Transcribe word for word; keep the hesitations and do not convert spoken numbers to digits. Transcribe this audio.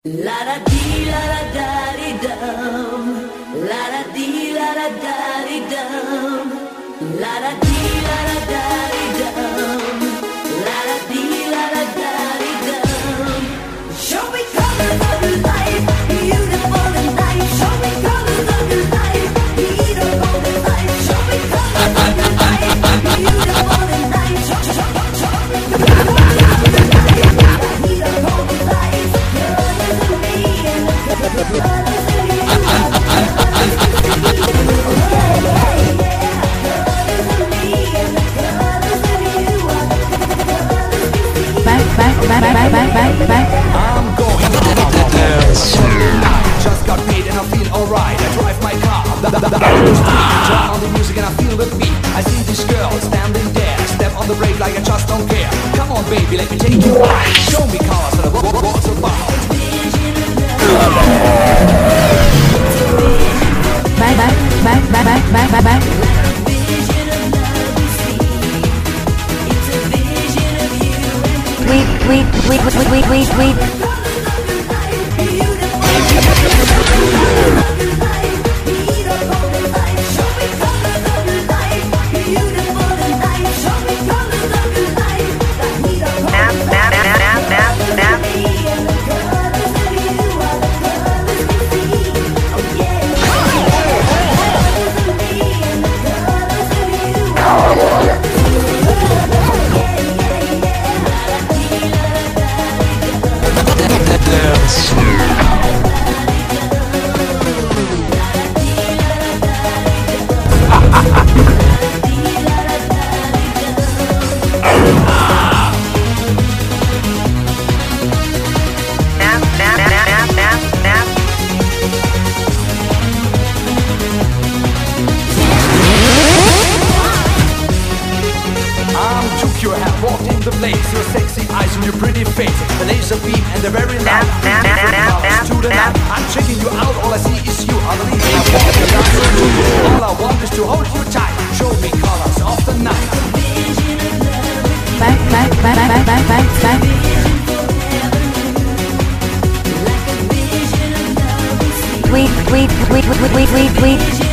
La da dee la da da dee dum, la da dee la da da dee dum, la da dee la da da dee dum, la da dee la da da dee dum. Show me colors of your life, beautiful and nice. Show me colors of your life, beautiful and nice. Show me colors of your life, beautiful and nice. Show, show, show me colors of your life, beautiful and nice. Back, back, back, back, back, back, back. I'm going to dance. Just got paid and I feel alright. I drive my car down the street, turn on the music and I feel the beat. I see this girl standing there, step on the brake like I just don't care. Come on, baby, let me take you out. Show me cars and what what's about. Back, back, back, back, back, back, back, back. Wait, wait, wait, wait, wait, wait, wait. You have walked in the place, your sexy eyes and your pretty face, the laser beam and the very loud colors to the night. I'm checking you out, all I see is you. Underneath I walk the dance with you. All I want is to hold you tight. Show me colors of the night. Back, back, back, back, back, back, back. Wait, wait, wait, wait, wait, wait, wait.